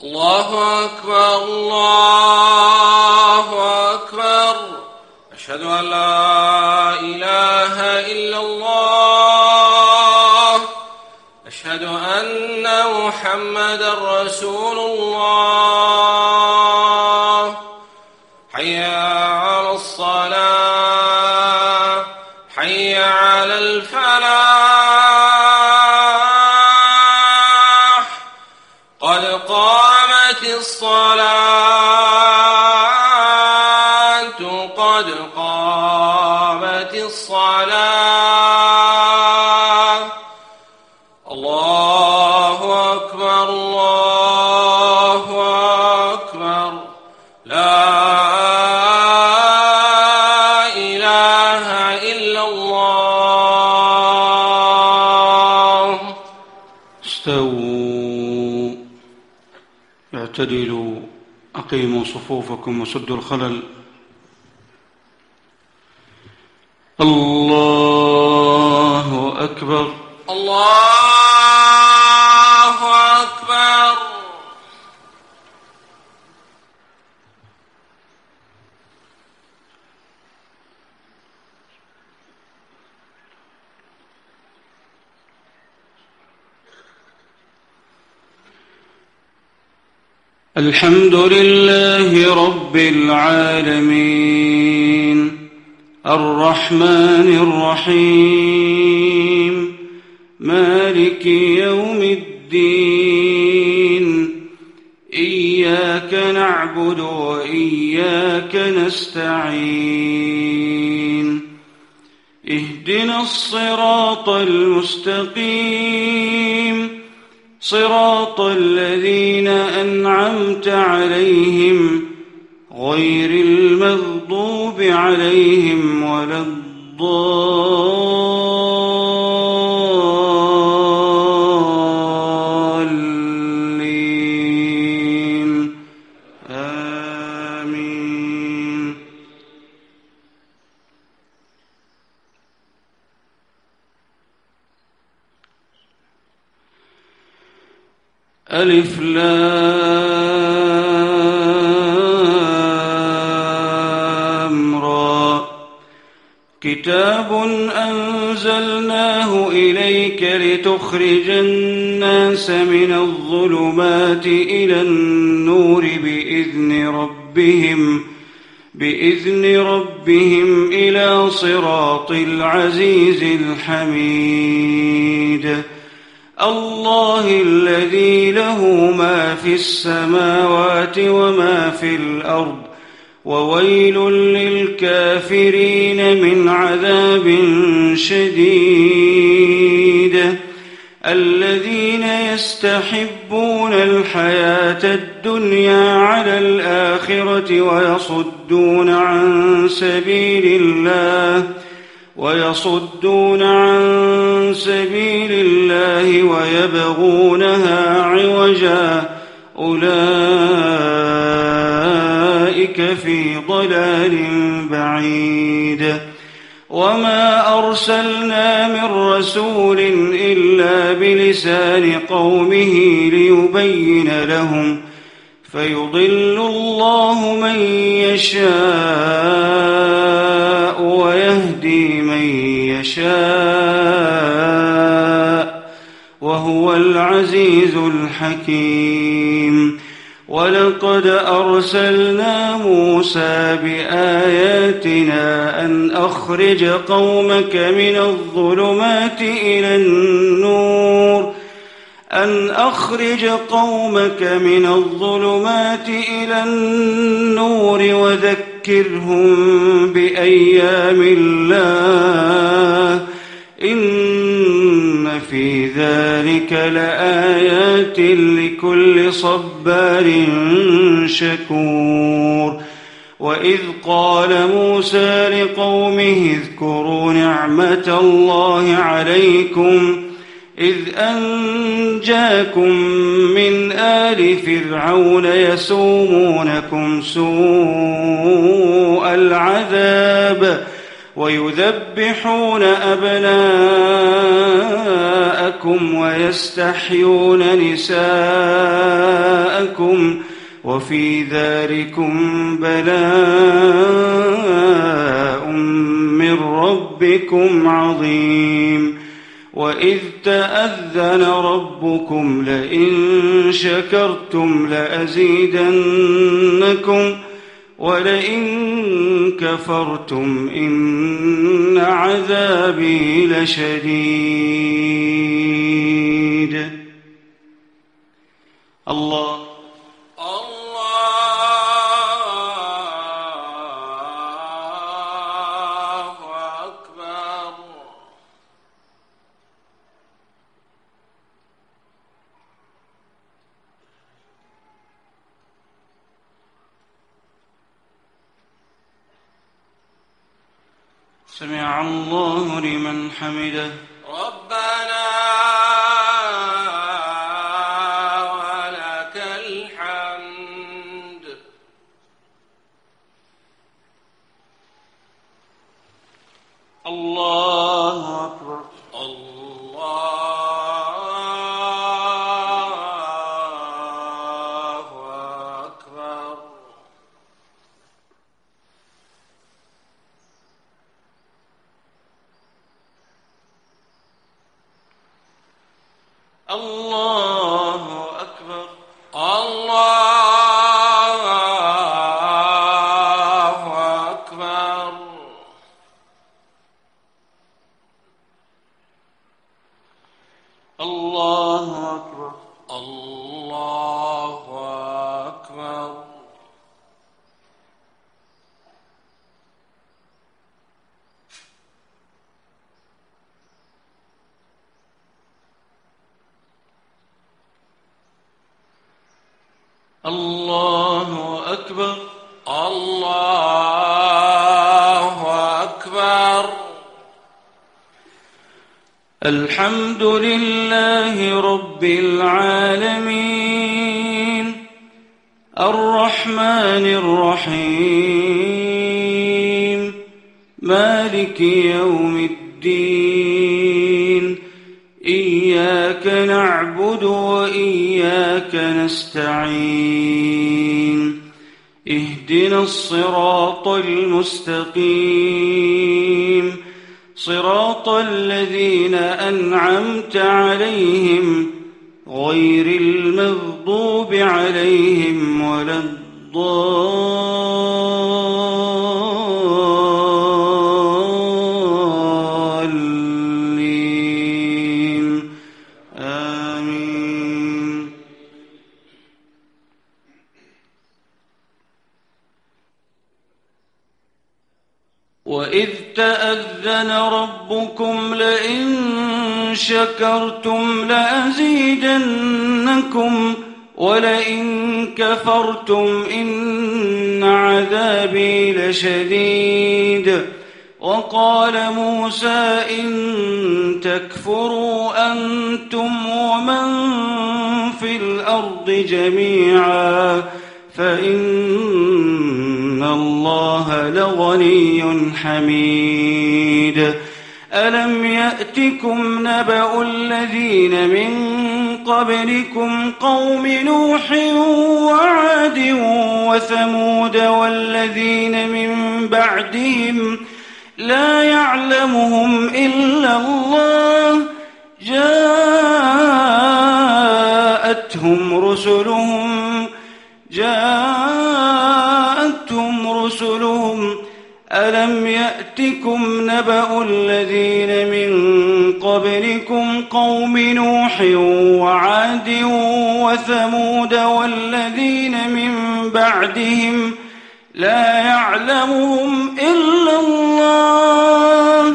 الله أكبر الله أكبر. أشهد أن لا إله إلا الله. أشهد أن محمدا رسول الله. حي على الصلاة حي على الفلاح. قد قامت الصلاة قد قامت الصلاة. الله أكبر الله أكبر. لا إله إلا الله. استووا اعتدلوا أقيموا صفوفكم وسدوا الخلل. الله أكبر الله أكبر. الحمد لله رب العالمين الرحمن الرحيم مالك يوم الدين. إياك نعبد وإياك نستعين. اهدنا الصراط المستقيم صراط الذين أنعمت عليهم غير المغضوب عليهم ولا الضالين. آمين. ألف لام را. كتاب أنزلناه إليك لتخرج الناس من الظلمات إلى النور بإذن ربهم إلى صراط العزيز الحميد. الله الذي له ما في السماوات وما في الأرض وويل للكافرين من عذاب شديد. الذين يستحبون الحياة الدنيا على الآخرة ويصدون عن سبيل الله ويبغونها عوجا. أولئك في ضلال بعيد. وما أرسلنا من رسول إلا بلسان قومه ليبين لهم فيضل الله من يشاء ويهدي من يشاء وهو العزيز الحكيم. ولقد أرسلنا موسى بآياتنا أن أخرج قومك من الظلمات إلى النور وذكرهم بأيام الله. إن في ذلك لآيات لكل صبار شكور. وإذ قال موسى لقومه اذكروا نعمة الله عليكم إذ أنجاكم من آل فرعون يسومونكم سوء العذاب ويذبحون أبناءكم نساءكم ويستحيون نساءكم وفي ذلكم بلاء من ربكم عظيم وإذ تأذن ربكم لئن شكرتم لأزيدنكم ولئن كفرتم إن عذابي لشديد. الله أكبر. سمع الله لمن حمده. ربنا ولك الحمد. الله أكبر. الله أكبر. الله أكبر. الله أكبر. الله أكبر. الله أكبر. الله أكبر. الله أكبر. الحمد لله رب العالمين الرحمن الرحيم مالك يوم الدين إياك نعبد وإياك نستعين اهدنا الصراط المستقيم صراط الذين أنعمت عليهم غير المغضوب عليهم ولا الضالين آمين. وإذ تأذن ربكم لئن شكرتم لأزيدنكم ولئن كفرتم إن عذابي لشديد. وقال موسى إن تكفروا أنتم ومن في الأرض جميعا فإن الله لغني حميد. ألم يأتكم نبأ الذين من قبلكم قوم نوح وعاد وثمود والذين من بعدهم لا يعلمهم إلا الله جاءتهم رسلهم ألم يأتكم نبأ الذين من قبلكم قوم نوح وعاد وثمود والذين من بعدهم لا يعلمهم إلا الله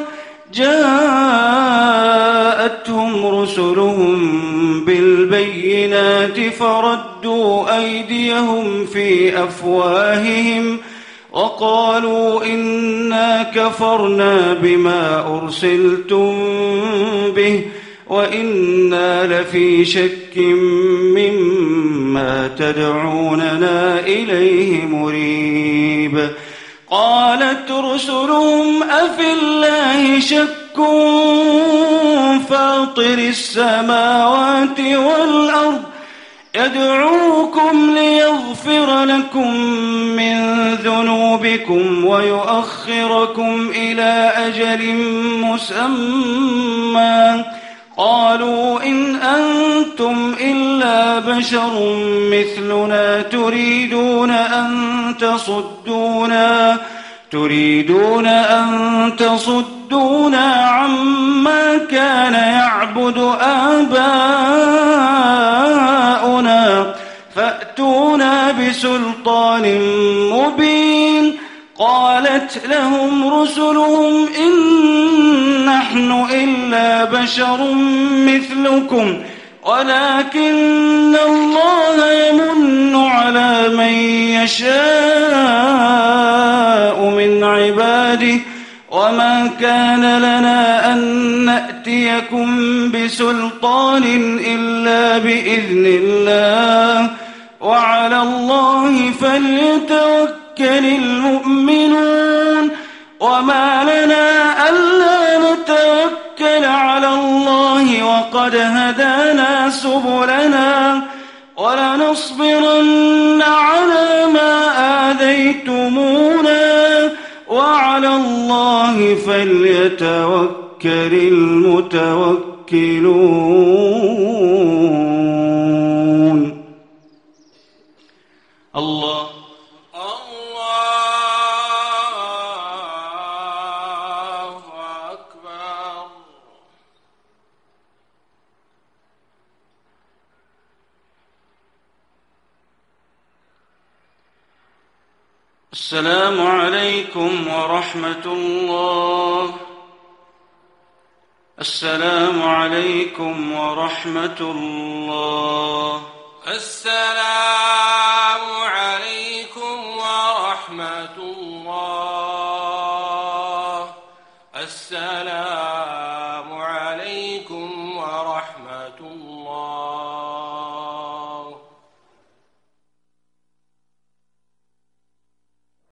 جاءتهم رسلهم بالبينات فردوا أيديهم في أفواههم وقالوا إنا كفرنا بما أرسلتم به وإنا لفي شك مما تدعوننا إليه مريب. قالت رسلهم أفي الله شك فاطر السماوات والأرض يدعوكم ليغفر لكم من ذنوبكم ويؤخركم إلى أجل مسمى قالوا إن أنتم إلا بشر مثلنا تريدون أن تصدونا عما كان يعبد آباؤنا فأتونا بسلطان مبين قالت لهم رسلهم إن نحن إلا بشر مثلكم ولكن الله يمن على من يشاء من عباده وما كان لنا أن نأتيكم بسلطان إلا بإذن الله وعلى الله فليتوكل المؤمنون وما لنا ألا نتوكل على الله وقد هدانا سبلنا ولنصبرن على ما آذيتمونا وعلى الله فليتوكل المتوكلون. الله أكبر. السلام عليكم ورحمة الله. السلام عليكم ورحمة الله. السلام عليكم ورحمة الله. السلام عليكم ورحمة الله.